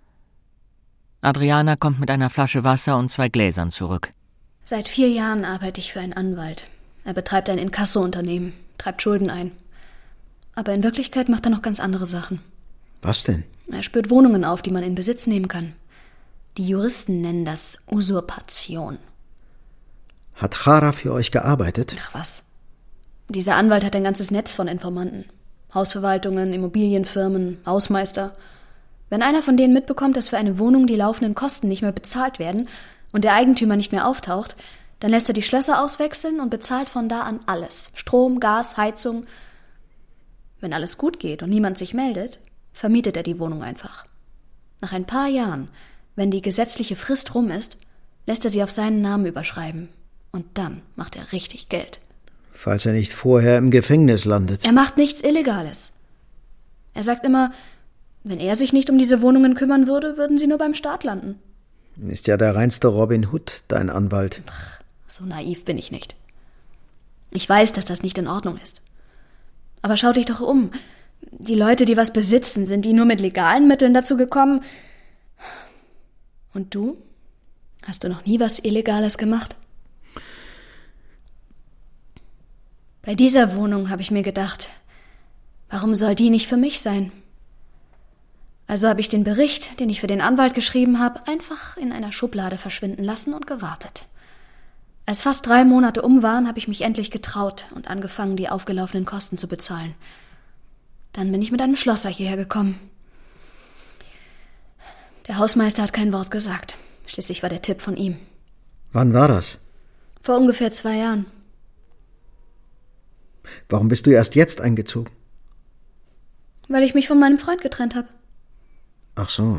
Adriana kommt mit einer Flasche Wasser und zwei Gläsern zurück. Seit vier Jahren arbeite ich für einen Anwalt. Er betreibt ein Inkasso-Unternehmen, treibt Schulden ein. Aber in Wirklichkeit macht er noch ganz andere Sachen. Was denn? Er spürt Wohnungen auf, die man in Besitz nehmen kann. Die Juristen nennen das Usurpation. Hat Chara für euch gearbeitet? Ach was. Dieser Anwalt hat ein ganzes Netz von Informanten. Hausverwaltungen, Immobilienfirmen, Hausmeister. Wenn einer von denen mitbekommt, dass für eine Wohnung die laufenden Kosten nicht mehr bezahlt werden und der Eigentümer nicht mehr auftaucht, dann lässt er die Schlösser auswechseln und bezahlt von da an alles. Strom, Gas, Heizung. Wenn alles gut geht und niemand sich meldet, vermietet er die Wohnung einfach. Nach ein paar Jahren, wenn die gesetzliche Frist rum ist, lässt er sie auf seinen Namen überschreiben. Und dann macht er richtig Geld. Falls er nicht vorher im Gefängnis landet. Er macht nichts Illegales. Er sagt immer, wenn er sich nicht um diese Wohnungen kümmern würde, würden sie nur beim Staat landen. Ist ja der reinste Robin Hood, dein Anwalt. Ach, so naiv bin ich nicht. Ich weiß, dass das nicht in Ordnung ist. Aber schau dich doch um. Die Leute, die was besitzen, sind die nur mit legalen Mitteln dazu gekommen? Und du? Hast du noch nie was Illegales gemacht? Bei dieser Wohnung habe ich mir gedacht, warum soll die nicht für mich sein? Also habe ich den Bericht, den ich für den Anwalt geschrieben habe, einfach in einer Schublade verschwinden lassen und gewartet. Als fast drei Monate um waren, habe ich mich endlich getraut und angefangen, die aufgelaufenen Kosten zu bezahlen. Dann bin ich mit einem Schlosser hierher gekommen. Der Hausmeister hat kein Wort gesagt. Schließlich war der Tipp von ihm. Wann war das? Vor ungefähr zwei Jahren. Warum bist du erst jetzt eingezogen? Weil ich mich von meinem Freund getrennt habe. Ach so.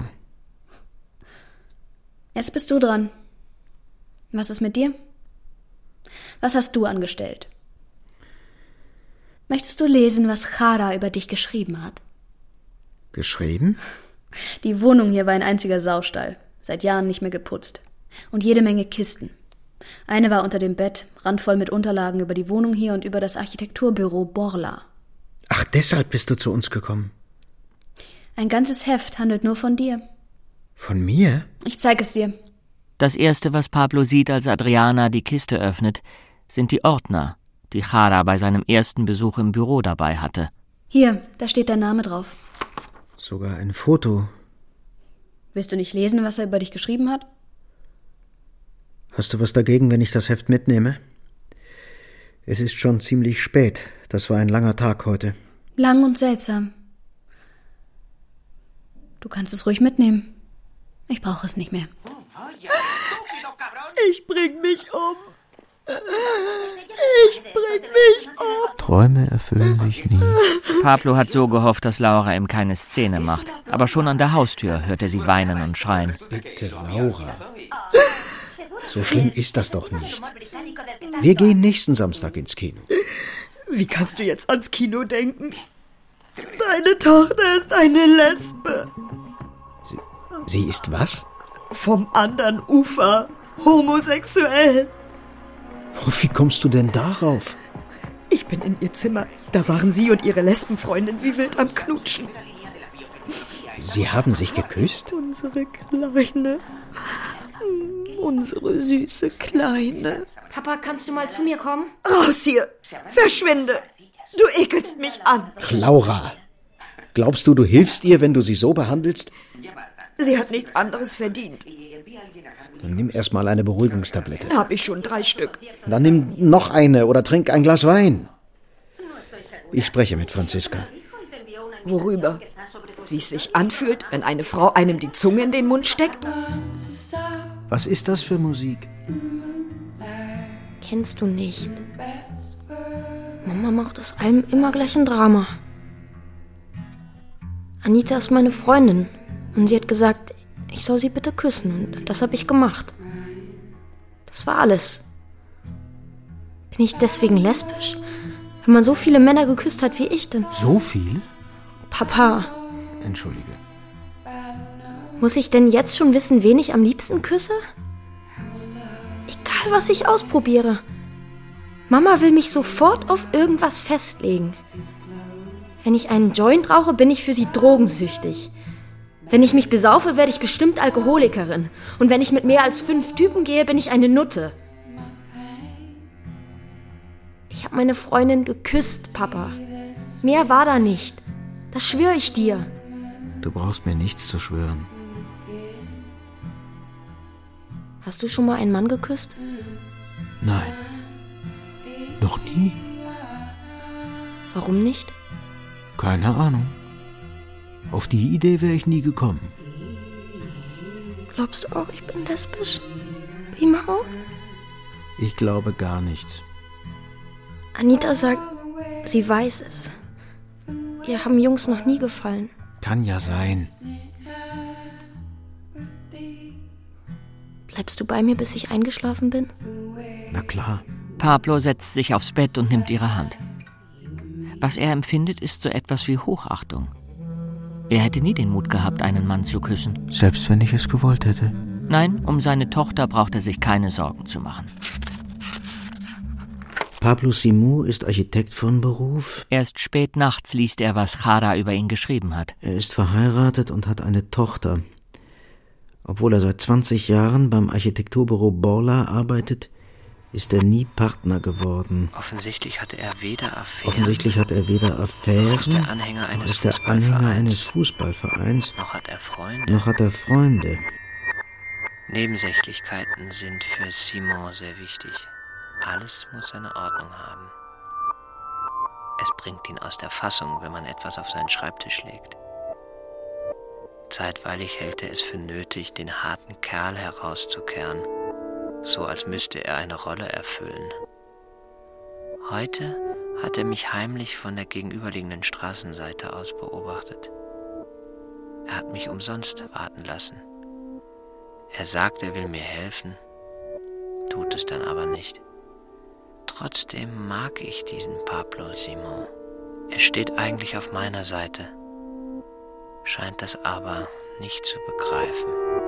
Jetzt bist du dran. Was ist mit dir? Was hast du angestellt? Möchtest du lesen, was Chara über dich geschrieben hat? Geschrieben? Die Wohnung hier war ein einziger Saustall, seit Jahren nicht mehr geputzt. Und jede Menge Kisten. Eine war unter dem Bett, randvoll mit Unterlagen über die Wohnung hier und über das Architekturbüro Borla. Ach, deshalb bist du zu uns gekommen. Ein ganzes Heft handelt nur von dir. Von mir? Ich zeige es dir. Das Erste, was Pablo sieht, als Adriana die Kiste öffnet, sind die Ordner, die Chara bei seinem ersten Besuch im Büro dabei hatte. Hier, da steht dein Name drauf. Sogar ein Foto. Willst du nicht lesen, was er über dich geschrieben hat? Hast du was dagegen, wenn ich das Heft mitnehme? Es ist schon ziemlich spät. Das war ein langer Tag heute. Lang und seltsam. Du kannst es ruhig mitnehmen. Ich brauche es nicht mehr. Ich bring mich um. Ich bring mich um. Träume erfüllen sich nie. Pablo hat so gehofft, dass Laura ihm keine Szene macht. Aber schon an der Haustür hört er sie weinen und schreien. Bitte, Laura. So schlimm ist das doch nicht. Wir gehen nächsten Samstag ins Kino. Wie kannst du jetzt ans Kino denken? Deine Tochter ist eine Lesbe. Sie, sie ist was? Vom anderen Ufer. Homosexuell. Oh, wie kommst du denn darauf? Ich bin in ihr Zimmer. Da waren sie und ihre Lesbenfreundin wie wild am Knutschen. Sie haben sich geküsst? Unsere Kleine. Unsere süße Kleine. Papa, kannst du mal zu mir kommen? Raus hier! Verschwinde! Du ekelst mich an. Ach, Laura, glaubst du, du hilfst ihr, wenn du sie so behandelst? Sie hat nichts anderes verdient. Dann nimm erst mal eine Beruhigungstablette. Hab ich schon drei Stück. Dann nimm noch eine oder trink ein Glas Wein. Ich spreche mit Franziska. Worüber? Wie es sich anfühlt, wenn eine Frau einem die Zunge in den Mund steckt? Was ist das für Musik? Kennst du nicht? Mama macht aus allem immer gleich ein Drama. Anita ist meine Freundin und sie hat gesagt, ich soll sie bitte küssen und das habe ich gemacht. Das war alles. Bin ich deswegen lesbisch? Wenn man so viele Männer geküsst hat wie ich denn? So viele? Papa. Entschuldige. Muss ich denn jetzt schon wissen, wen ich am liebsten küsse? Egal, was ich ausprobiere. Mama will mich sofort auf irgendwas festlegen. Wenn ich einen Joint rauche, bin ich für sie drogensüchtig. Wenn ich mich besaufe, werde ich bestimmt Alkoholikerin. Und wenn ich mit mehr als fünf Typen gehe, bin ich eine Nutte. Ich habe meine Freundin geküsst, Papa. Mehr war da nicht. Das schwöre ich dir. Du brauchst mir nichts zu schwören. Hast du schon mal einen Mann geküsst? Nein. Noch nie? Warum nicht? Keine Ahnung. Auf die Idee wäre ich nie gekommen. Glaubst du auch, ich bin lesbisch? Wie Mama? Ich glaube gar nichts. Anita sagt, sie weiß es. Ihr haben Jungs noch nie gefallen. Kann ja sein. Bleibst du bei mir, bis ich eingeschlafen bin? Na klar. Pablo setzt sich aufs Bett und nimmt ihre Hand. Was er empfindet, ist so etwas wie Hochachtung. Er hätte nie den Mut gehabt, einen Mann zu küssen. Selbst wenn ich es gewollt hätte. Nein, um seine Tochter braucht er sich keine Sorgen zu machen. Pablo Simú ist Architekt von Beruf. Erst spät nachts liest er, was Jara über ihn geschrieben hat. Er ist verheiratet und hat eine Tochter. Obwohl er seit zwanzig Jahren beim Architekturbüro Borla arbeitet, ist er nie Partner geworden. Offensichtlich hatte er weder Affären, Offensichtlich hat er weder Affären, ist der Anhänger eines ist der Anhänger eines Fußballvereins, noch hat er Freunde. noch hat er Freunde. Nebensächlichkeiten sind für Simon sehr wichtig. Alles muss seine Ordnung haben. Es bringt ihn aus der Fassung, wenn man etwas auf seinen Schreibtisch legt. Zeitweilig hält er es für nötig, den harten Kerl herauszukehren, so als müsste er eine Rolle erfüllen. Heute hat er mich heimlich von der gegenüberliegenden Straßenseite aus beobachtet. Er hat mich umsonst warten lassen. Er sagt, er will mir helfen, tut es dann aber nicht. Trotzdem mag ich diesen Pablo Simón. Er steht eigentlich auf meiner Seite, scheint das aber nicht zu begreifen.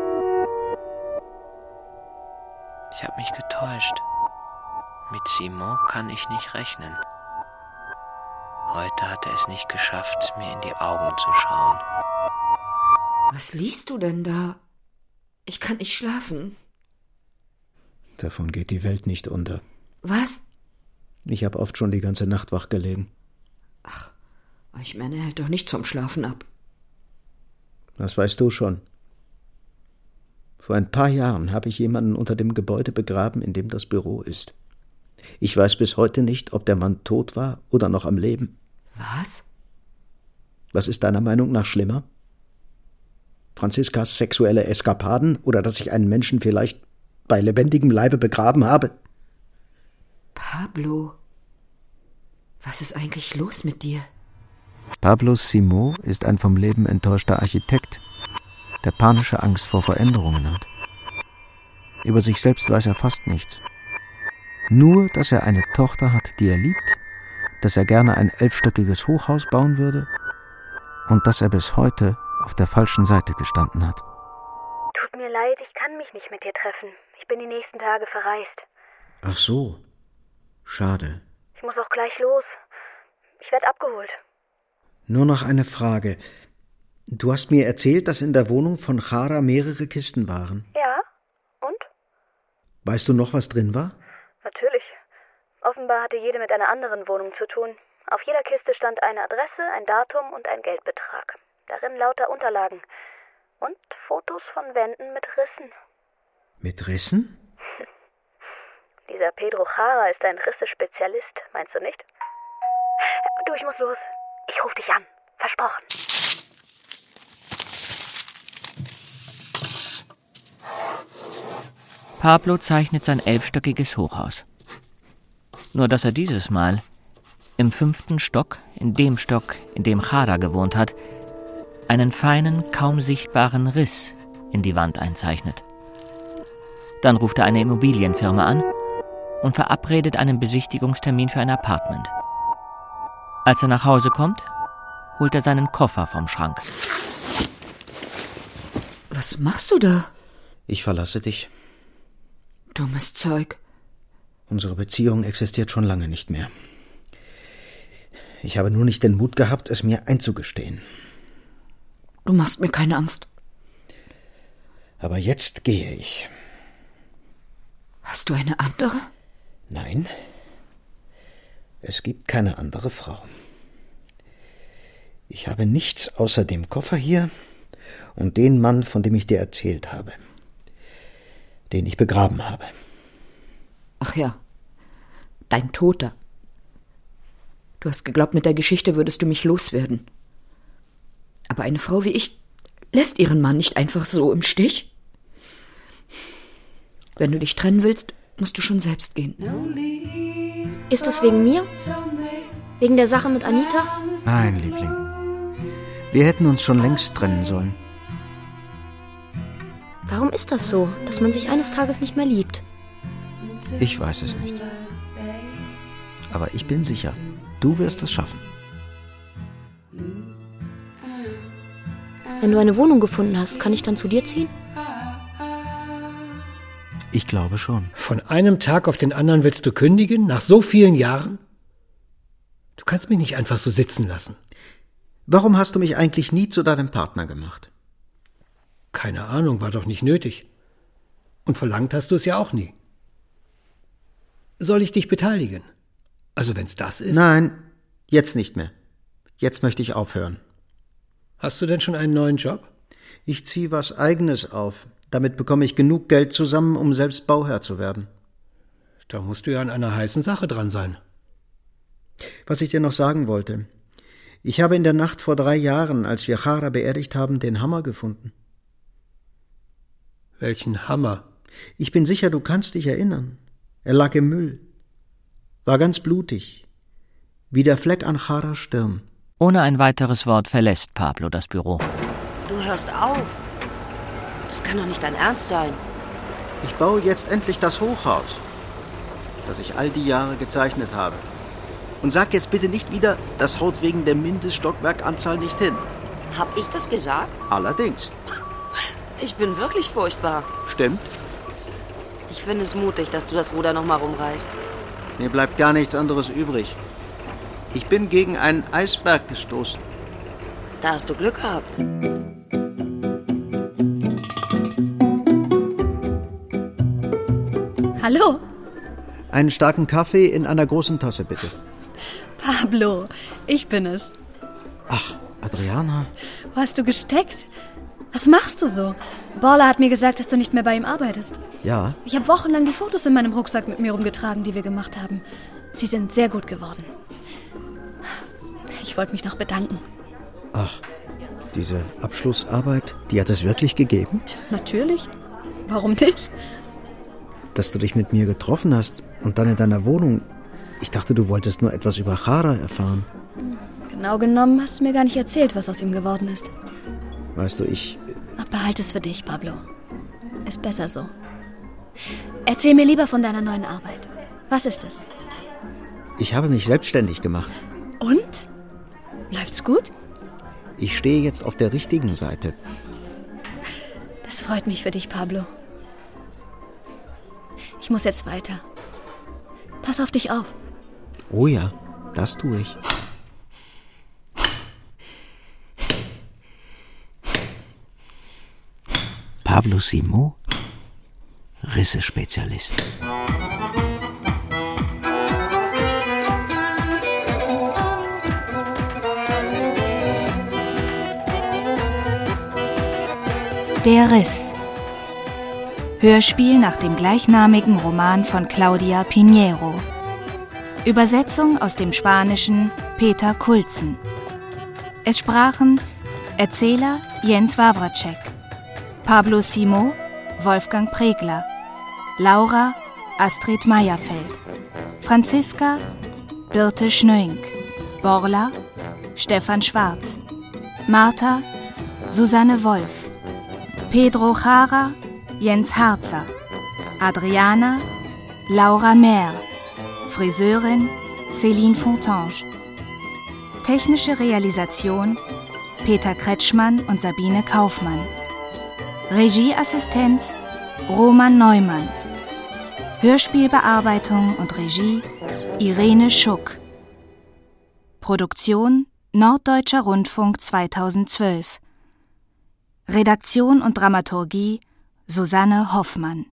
Ich habe mich getäuscht. Mit Simón kann ich nicht rechnen. Heute hat er es nicht geschafft, mir in die Augen zu schauen. Was liest du denn da? Ich kann nicht schlafen. Davon geht die Welt nicht unter. Was? Ich habe oft schon die ganze Nacht wach gelegen. Ach, ich meine, er hält doch nicht zum Schlafen ab. Das weißt du schon. Vor ein paar Jahren habe ich jemanden unter dem Gebäude begraben, in dem das Büro ist. Ich weiß bis heute nicht, ob der Mann tot war oder noch am Leben. Was? Was ist deiner Meinung nach schlimmer? Franziskas sexuelle Eskapaden oder dass ich einen Menschen vielleicht bei lebendigem Leibe begraben habe? Pablo, was ist eigentlich los mit dir? Pablo Simó ist ein vom Leben enttäuschter Architekt, der panische Angst vor Veränderungen hat. Über sich selbst weiß er fast nichts. Nur, dass er eine Tochter hat, die er liebt, dass er gerne ein elfstöckiges Hochhaus bauen würde und dass er bis heute auf der falschen Seite gestanden hat. Tut mir leid, ich kann mich nicht mit dir treffen. Ich bin die nächsten Tage verreist. Ach so, schade. Ich muss auch gleich los. Ich werde abgeholt. Nur noch eine Frage. Du hast mir erzählt, dass in der Wohnung von Chara mehrere Kisten waren. Ja, und? Weißt du noch, was drin war? Natürlich. Offenbar hatte jede mit einer anderen Wohnung zu tun. Auf jeder Kiste stand eine Adresse, ein Datum und ein Geldbetrag. Darin lauter Unterlagen. Und Fotos von Wänden mit Rissen. Mit Rissen? Dieser Pedro Chara ist ein Risse-Spezialist, meinst du nicht? Du, ich muss los. Ich rufe dich an. Versprochen. Pablo zeichnet sein elfstöckiges Hochhaus. Nur dass er dieses Mal im fünften Stock, in dem Stock, in dem Chara gewohnt hat, einen feinen, kaum sichtbaren Riss in die Wand einzeichnet. Dann ruft er eine Immobilienfirma an und verabredet einen Besichtigungstermin für ein Apartment. Als er nach Hause kommt, holt er seinen Koffer vom Schrank. Was machst du da? Ich verlasse dich. Dummes Zeug. Unsere Beziehung existiert schon lange nicht mehr. Ich habe nur nicht den Mut gehabt, es mir einzugestehen. Du machst mir keine Angst. Aber jetzt gehe ich. Hast du eine andere? Nein, es gibt keine andere Frau. Ich habe nichts außer dem Koffer hier und den Mann, von dem ich dir erzählt habe, den ich begraben habe. Ach ja, dein Toter. Du hast geglaubt, mit der Geschichte würdest du mich loswerden. Aber eine Frau wie ich lässt ihren Mann nicht einfach so im Stich. Wenn du dich trennen willst, musst du schon selbst gehen. Ist es wegen mir? Wegen der Sache mit Anita? Nein, Liebling. Wir hätten uns schon längst trennen sollen. Warum ist das so, dass man sich eines Tages nicht mehr liebt? Ich weiß es nicht. Aber ich bin sicher, du wirst es schaffen. Wenn du eine Wohnung gefunden hast, kann ich dann zu dir ziehen? Ich glaube schon. Von einem Tag auf den anderen willst du kündigen, nach so vielen Jahren? Du kannst mich nicht einfach so sitzen lassen. Warum hast du mich eigentlich nie zu deinem Partner gemacht? Keine Ahnung, war doch nicht nötig. Und verlangt hast du es ja auch nie. Soll ich dich beteiligen? Also wenn's das ist? Nein, jetzt nicht mehr. Jetzt möchte ich aufhören. Hast du denn schon einen neuen Job? Ich ziehe was Eigenes auf. Damit bekomme ich genug Geld zusammen, um selbst Bauherr zu werden. Da musst du ja an einer heißen Sache dran sein. Was ich dir noch sagen wollte. Ich habe in der Nacht vor drei Jahren, als wir Chara beerdigt haben, den Hammer gefunden. Welchen Hammer? Ich bin sicher, du kannst dich erinnern. Er lag im Müll. War ganz blutig. Wie der Fleck an Charas Stirn. Ohne ein weiteres Wort verlässt Pablo das Büro. Du hörst auf. Das kann doch nicht dein Ernst sein. Ich baue jetzt endlich das Hochhaus, das ich all die Jahre gezeichnet habe. Und sag jetzt bitte nicht wieder, das haut wegen der Mindeststockwerkanzahl nicht hin. Hab ich das gesagt? Allerdings. Ich bin wirklich furchtbar. Stimmt. Ich finde es mutig, dass du das Ruder noch mal rumreißt. Mir bleibt gar nichts anderes übrig. Ich bin gegen einen Eisberg gestoßen. Da hast du Glück gehabt. Hallo? Einen starken Kaffee in einer großen Tasse, bitte. Pablo, ich bin es. Ach, Adriana. Wo hast du gesteckt? Was machst du so? Borla hat mir gesagt, dass du nicht mehr bei ihm arbeitest. Ja. Ich habe wochenlang die Fotos in meinem Rucksack mit mir rumgetragen, die wir gemacht haben. Sie sind sehr gut geworden. Ich wollte mich noch bedanken. Ach, diese Abschlussarbeit, die hat es wirklich gegeben? Natürlich. Warum nicht? dass du dich mit mir getroffen hast und dann in deiner Wohnung. Ich dachte, du wolltest nur etwas über Chara erfahren. Genau genommen hast du mir gar nicht erzählt, was aus ihm geworden ist. Weißt du, ich... Ach, behalte es für dich, Pablo. Ist besser so. Erzähl mir lieber von deiner neuen Arbeit. Was ist es? Ich habe mich selbstständig gemacht. Und? Läuft's gut? Ich stehe jetzt auf der richtigen Seite. Das freut mich für dich, Pablo. Ich muss jetzt weiter. Pass auf dich auf. Oh ja, das tue ich. Pablo Simó, Risse-Spezialist. Der Riss. Hörspiel nach dem gleichnamigen Roman von Claudia Pinheiro. Übersetzung aus dem Spanischen Peter Kulzen. Es sprachen Erzähler Jens Wawracek, Pablo Simó Wolfgang Pregler, Laura Astrid Meyerfeld, Franziska Birte Schnöink, Borla Stefan Schwarz, Martha Susanne Wolf, Pedro Chara Jens Harzer, Adriana Laura Mehr, Friseurin Céline Fontange. Technische Realisation Peter Kretschmann und Sabine Kaufmann. Regieassistenz Roman Neumann. Hörspielbearbeitung und Regie Irene Schuck. Produktion Norddeutscher Rundfunk zweitausendzwölf. Redaktion und Dramaturgie Susanne Hoffmann.